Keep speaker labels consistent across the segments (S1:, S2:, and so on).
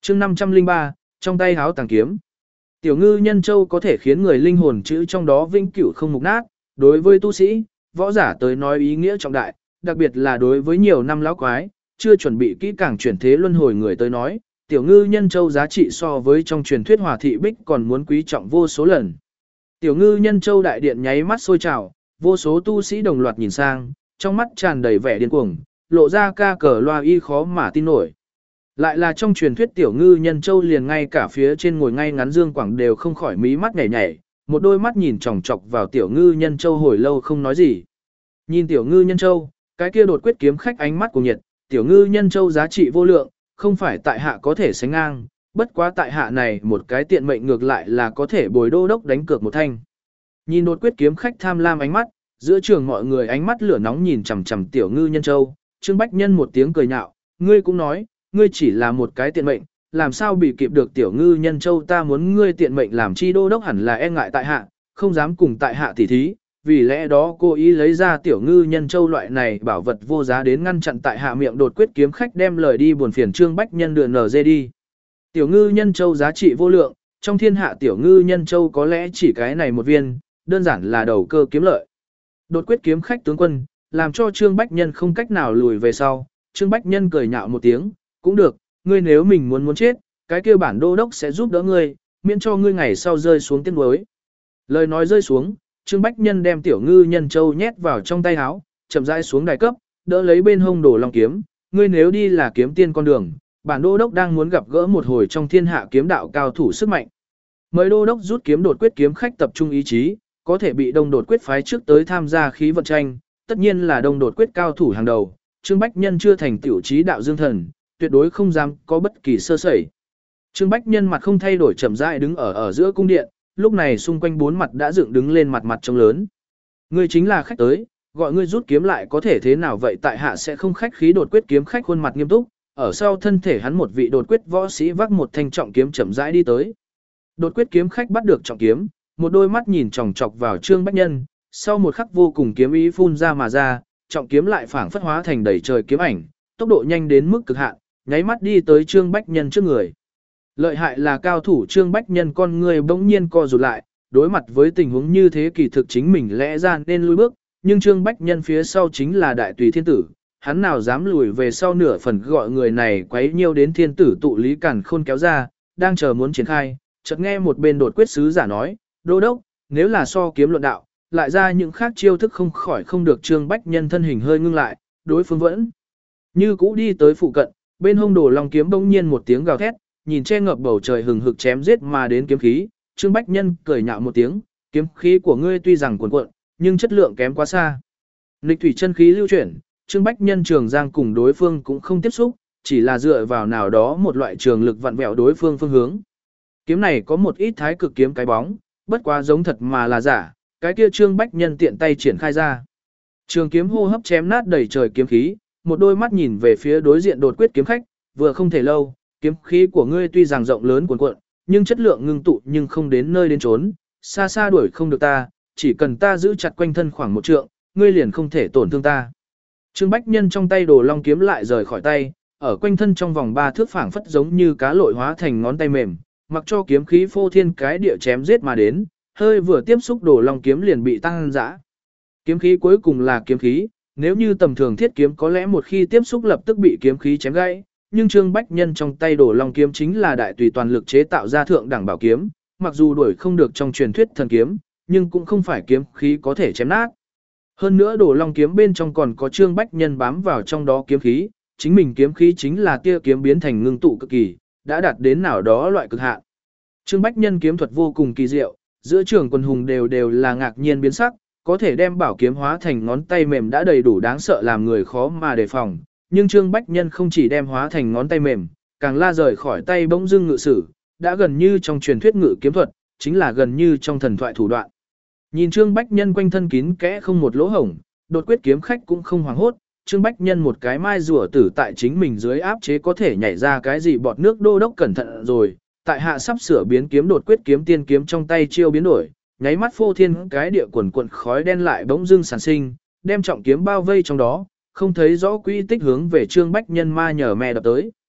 S1: chương 503, trong tay háo tàng kiếm. Tiểu ngư nhân châu có thể khiến người linh hồn chữ trong đó vĩnh cửu không mục nát, đối với tu sĩ, võ giả tới nói ý nghĩa trọng đại, đặc biệt là đối với nhiều năm lão quái, chưa chuẩn bị kỹ càng chuyển thế luân hồi người tới nói, tiểu ngư nhân châu giá trị so với trong truyền thuyết Hòa thị bích còn muốn quý trọng vô số lần. Tiểu ngư nhân châu đại điện nháy mắt sôi trào, vô số tu sĩ đồng loạt nhìn sang, trong mắt tràn đầy vẻ điên cuồng, lộ ra ca cờ loa y khó mà tin nổi. Lại là trong truyền thuyết tiểu ngư nhân châu liền ngay cả phía trên ngồi ngay ngắn Dương Quảng đều không khỏi mí mắt nhảy nhảy, một đôi mắt nhìn chòng chọc vào tiểu ngư nhân châu hồi lâu không nói gì. Nhìn tiểu ngư nhân châu, cái kia đột quyết kiếm khách ánh mắt của nhiệt, tiểu ngư nhân châu giá trị vô lượng, không phải tại hạ có thể sánh ngang, bất quá tại hạ này một cái tiện mệnh ngược lại là có thể bồi đô đốc đánh cược một thanh. Nhìn đột quyết kiếm khách tham lam ánh mắt, giữa trường mọi người ánh mắt lửa nóng nhìn chằm chằm tiểu ngư nhân châu, Trương Bách Nhân một tiếng cười nhạo, ngươi cũng nói, ngươi chỉ là một cái tiện mệnh, làm sao bị kịp được tiểu ngư nhân châu, ta muốn ngươi tiện mệnh làm chi đô đốc hẳn là e ngại tại hạ, không dám cùng tại hạ tỉ thí, vì lẽ đó cô ý lấy ra tiểu ngư nhân châu loại này bảo vật vô giá đến ngăn chặn tại hạ miệng đột quyết kiếm khách đem lời đi buồn phiền Trương Bách Nhân đường NG đi. Tiểu ngư nhân châu giá trị vô lượng, trong thiên hạ tiểu ngư nhân châu có lẽ chỉ cái này một viên, đơn giản là đầu cơ kiếm lợi. Đột quyết kiếm khách tướng quân, làm cho Trương Bách Nhân không cách nào lùi về sau, Trương Bách Nhân cười nhạo một tiếng, cũng được, ngươi nếu mình muốn chết, cái kia bản đô đốc sẽ giúp đỡ ngươi, miễn cho ngươi ngày sau rơi xuống tiếc nuối. Lời nói rơi xuống, Trương Bách Nhân đem tiểu ngư nhân châu nhét vào trong tay áo, chậm rãi xuống đài cấp, đỡ lấy bên hông Đồ Long kiếm, ngươi nếu đi là kiếm tiên con đường, bản đô đốc đang muốn gặp gỡ một hồi trong thiên hạ kiếm đạo cao thủ sức mạnh. Mời đô đốc rút kiếm đột quyết kiếm khách tập trung ý chí, có thể bị đông đột quyết phái trước tới tham gia khí vận tranh, tất nhiên là đông đột quyết cao thủ hàng đầu, Trương Bách Nhân chưa thành tiểu trí đạo dương thần, tuyệt đối không dám có bất kỳ sơ sẩy. Trương Bách Nhân mặt không thay đổi chậm rãi đứng ở giữa cung điện, lúc này xung quanh bốn mặt đã dựng đứng lên mặt trông lớn. Ngươi chính là khách tới, gọi ngươi rút kiếm lại có thể thế nào vậy, tại hạ sẽ không khách khí. Đột quyết kiếm khách khuôn mặt nghiêm túc, ở sau thân thể hắn một vị đột quyết võ sĩ vác một thanh trọng kiếm chậm rãi đi tới. Đột quyết kiếm khách bắt được trọng kiếm, một đôi mắt nhìn chòng chọc vào Trương Bách Nhân, sau một khắc vô cùng kiếm ý phun ra mà ra, trọng kiếm lại phảng phất hóa thành đầy trời kiếm ảnh, tốc độ nhanh đến mức cực hạn, nháy mắt đi tới Trương Bách Nhân trước người. Lợi hại là cao thủ Trương Bách Nhân con người bỗng nhiên co rụt lại, đối mặt với tình huống như thế kỳ thực chính mình lẽ ra nên lùi bước, nhưng Trương Bách Nhân phía sau chính là đại tùy thiên tử, hắn nào dám lùi về sau nửa phần, gọi người này quấy nhiêu đến thiên tử tụ lý cản khôn kéo ra, đang chờ muốn triển khai, chợt nghe một bên đột quyết sứ giả nói, đô đốc, nếu là so kiếm luận đạo, lại ra những khác chiêu thức không khỏi không được. Trương Bách Nhân thân hình hơi ngưng lại, đối phương vẫn như cũ đi tới phụ cận, bên hông Đồ Long kiếm bỗng nhiên một tiếng gào thét, nhìn che ngập bầu trời hừng hực chém giết mà đến kiếm khí, Trương Bách Nhân cười nhạo một tiếng, kiếm khí của ngươi tuy rằng cuồn cuộn, nhưng chất lượng kém quá xa. Lịch thủy chân khí lưu chuyển, Trương Bách Nhân trường giang cùng đối phương cũng không tiếp xúc, chỉ là dựa vào nào đó một loại trường lực vặn vẹo đối phương phương hướng. Kiếm này có một ít thái cực kiếm cái bóng, bất quá giống thật mà là giả, cái kia Trương Bách Nhân tiện tay triển khai ra. Trường kiếm hô hấp chém nát đầy trời kiếm khí, một đôi mắt nhìn về phía đối diện đột quyết kiếm khách, vừa không thể lâu, kiếm khí của ngươi tuy rằng rộng lớn cuồn cuộn, nhưng chất lượng ngưng tụ nhưng không đến nơi đến chốn, xa xa đuổi không được ta, chỉ cần ta giữ chặt quanh thân khoảng một trượng, ngươi liền không thể tổn thương ta. Trương Bách Nhân trong tay Đồ Long kiếm lại rời khỏi tay, ở quanh thân trong vòng 3 thước phảng phất giống như cá lội hóa thành ngón tay mềm, mặc cho kiếm khí phô thiên cái địa chém giết mà đến, hơi vừa tiếp xúc Đồ Long kiếm liền bị tăng dã. Kiếm khí cuối cùng là kiếm khí, nếu như tầm thường thiết kiếm có lẽ một khi tiếp xúc lập tức bị kiếm khí chém gãy, nhưng Trương Bách Nhân trong tay Đồ Long kiếm chính là đại tùy toàn lực chế tạo ra thượng đẳng bảo kiếm, mặc dù đuổi không được trong truyền thuyết thần kiếm, nhưng cũng không phải kiếm khí có thể chém nát. Hơn nữa Đồ Long kiếm bên trong còn có Trương Bách Nhân bám vào trong đó kiếm khí, chính mình kiếm khí chính là tia kiếm biến thành ngưng tụ cực kỳ, đã đạt đến nào đó loại cực hạn. Trương Bách Nhân kiếm thuật vô cùng kỳ diệu, giữa trường quần hùng đều là ngạc nhiên biến sắc, có thể đem bảo kiếm hóa thành ngón tay mềm đã đầy đủ đáng sợ làm người khó mà đề phòng, nhưng Trương Bách Nhân không chỉ đem hóa thành ngón tay mềm, càng la rời khỏi tay bỗng dưng ngự sử, đã gần như trong truyền thuyết ngự kiếm thuật, chính là gần như trong thần thoại thủ đoạn. Nhìn Trương Bách Nhân quanh thân kín kẽ không một lỗ hổng, đột quyết kiếm khách cũng không hoảng hốt, Trương Bách Nhân một cái mai rùa tử tại chính mình dưới áp chế có thể nhảy ra cái gì bọt nước, đô đốc cẩn thận rồi, tại hạ sắp sửa biến kiếm đột quyết kiếm tiên kiếm trong tay chiêu biến đổi, nháy mắt phô thiên cái địa quần quần khói đen lại bỗng dưng sản sinh, đem trọng kiếm bao vây trong đó, không thấy rõ quỹ tích hướng về Trương Bách Nhân ma nhờ me đập tới.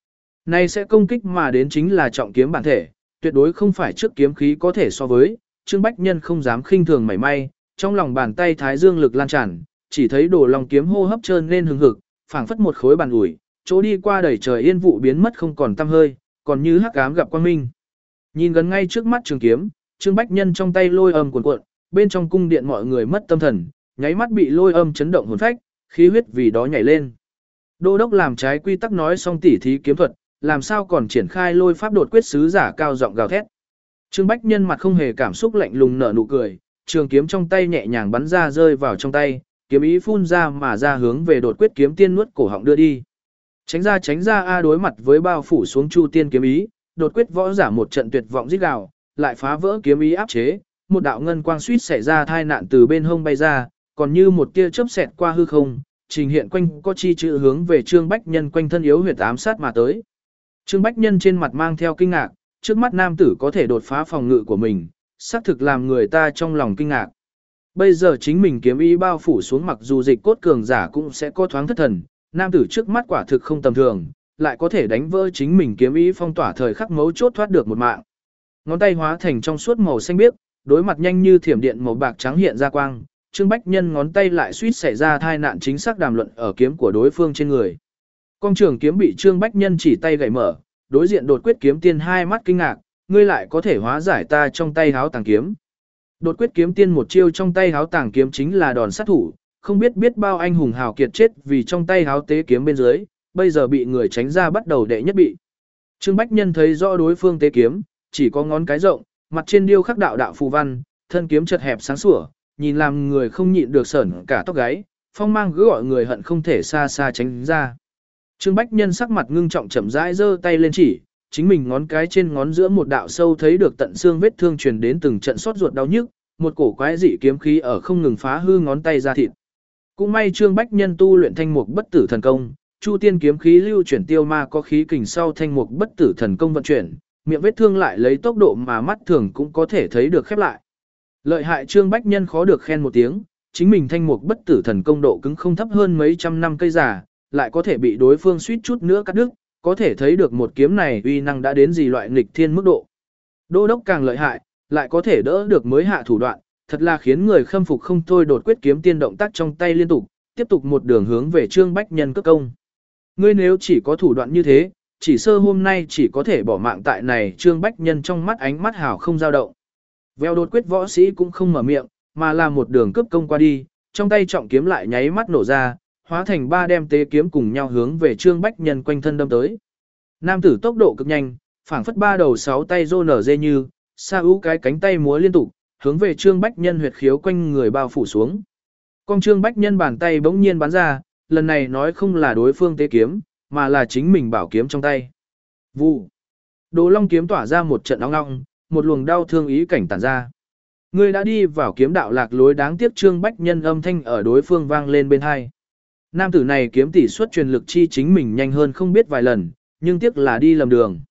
S1: Này sẽ công kích mà đến chính là trọng kiếm bản thể, tuyệt đối không phải trước kiếm khí có thể so với, Trương Bách Nhân không dám khinh thường mảy may, trong lòng bàn tay thái dương lực lan tràn, chỉ thấy Đồ Long kiếm hô hấp trơn lên hừng hực, phảng phất một khối bàn ủi, chỗ đi qua đầy trời yên vụ biến mất không còn tăm hơi, còn như hắc ám gặp quang minh. Nhìn gần ngay trước mắt trường kiếm, Trương Bách Nhân trong tay lôi âm cuồn cuộn, bên trong cung điện mọi người mất tâm thần, nháy mắt bị lôi âm chấn động hồn phách, khí huyết vì đó nhảy lên. Đô đốc làm trái quy tắc nói xong tỉ thí kiếm thuật, làm sao còn triển khai lôi pháp đột quyết sứ giả cao giọng gào thét. Trương Bách Nhân mặt không hề cảm xúc lạnh lùng nở nụ cười, trường kiếm trong tay nhẹ nhàng bắn ra rơi vào trong tay, kiếm ý phun ra mà ra hướng về đột quyết kiếm tiên nuốt cổ họng đưa đi. Tránh ra a đối mặt với bao phủ xuống chu tiên kiếm ý, đột quyết võ giả một trận tuyệt vọng rít gào, lại phá vỡ kiếm ý áp chế, một đạo ngân quang suýt xảy ra tai nạn từ bên hông bay ra, còn như một tia chớp xẹt qua hư không, trình hiện quanh có chi chữ hướng về Trương Bách Nhân quanh thân yếu huyệt ám sát mà tới. Trương Bách Nhân trên mặt mang theo kinh ngạc, trước mắt nam tử có thể đột phá phòng ngự của mình, xác thực làm người ta trong lòng kinh ngạc. Bây giờ chính mình kiếm ý bao phủ xuống, mặc dù dịch cốt cường giả cũng sẽ có thoáng thất thần, nam tử trước mắt quả thực không tầm thường, lại có thể đánh vỡ chính mình kiếm ý phong tỏa thời khắc mấu chốt thoát được một mạng. Ngón tay hóa thành trong suốt màu xanh biếc, đối mặt nhanh như thiểm điện màu bạc trắng hiện ra quang, Trương Bách Nhân ngón tay lại suýt xảy ra tai nạn chính xác đàm luận ở kiếm của đối phương trên người. Con trường kiếm bị Trương Bách Nhân chỉ tay gãy mở, đối diện đột quyết kiếm tiên hai mắt kinh ngạc, ngươi lại có thể hóa giải ta trong tay háo tàng kiếm. Đột quyết kiếm tiên một chiêu trong tay háo tàng kiếm chính là đòn sát thủ, không biết bao anh hùng hào kiệt chết vì trong tay háo tế kiếm bên dưới, bây giờ bị người tránh ra bắt đầu đệ nhất bị. Trương Bách Nhân thấy rõ đối phương tế kiếm, chỉ có ngón cái rộng, mặt trên điêu khắc đạo đạo phù văn, thân kiếm chật hẹp sáng sủa, nhìn làm người không nhịn được sởn cả tóc gáy, phong mang cứ gọi người hận không thể xa xa tránh ra. Trương Bách Nhân sắc mặt ngưng trọng chậm rãi giơ tay lên chỉ, chính mình ngón cái trên ngón giữa một đạo sâu thấy được tận xương vết thương truyền đến từng trận xót ruột đau nhức, một cổ quái dị kiếm khí ở không ngừng phá hư ngón tay ra thịt. Cũng may Trương Bách Nhân tu luyện thanh mục bất tử thần công, chu tiên kiếm khí lưu chuyển tiêu ma có khí kình sau thanh mục bất tử thần công vận chuyển, miệng vết thương lại lấy tốc độ mà mắt thường cũng có thể thấy được khép lại. Lợi hại Trương Bách Nhân khó được khen một tiếng, chính mình thanh mục bất tử thần công độ cứng không thấp hơn mấy trăm năm cây già, lại có thể bị đối phương suýt chút nữa cắt đứt, có thể thấy được một kiếm này uy năng đã đến gì loại nghịch thiên mức độ. Đô đốc càng lợi hại, lại có thể đỡ được mới hạ thủ đoạn, thật là khiến người khâm phục không thôi. Đột quyết kiếm tiên động tác trong tay liên tục, tiếp tục một đường hướng về Trương Bách Nhân cất công. Ngươi nếu chỉ có thủ đoạn như thế, chỉ sơ hôm nay chỉ có thể bỏ mạng tại này. Trương Bách Nhân trong mắt ánh mắt hào không dao động. Vèo đột quyết võ sĩ cũng không mở miệng, mà là một đường cướp công qua đi, trong tay trọng kiếm lại nháy mắt nổ ra, hóa thành ba đem tế kiếm cùng nhau hướng về Trương Bách Nhân quanh thân đâm tới. Nam tử tốc độ cực nhanh, phảng phất ba đầu sáu tay rô nở dê như, sa ú cái cánh tay múa liên tục, hướng về Trương Bách Nhân huyệt khiếu quanh người bao phủ xuống. Con Trương Bách Nhân bàn tay bỗng nhiên bắn ra, lần này nói không là đối phương tế kiếm, mà là chính mình bảo kiếm trong tay. Vụ. Đồ Long kiếm tỏa ra một trận ong ong, một luồng đau thương ý cảnh tản ra. Ngươi đã đi vào kiếm đạo lạc lối, đáng tiếc. Trương Bách Nhân âm thanh ở đối phương vang lên bên hai. Nam tử này kiếm tỷ suất truyền lực chi chính mình nhanh hơn không biết vài lần, nhưng tiếc là đi lầm đường.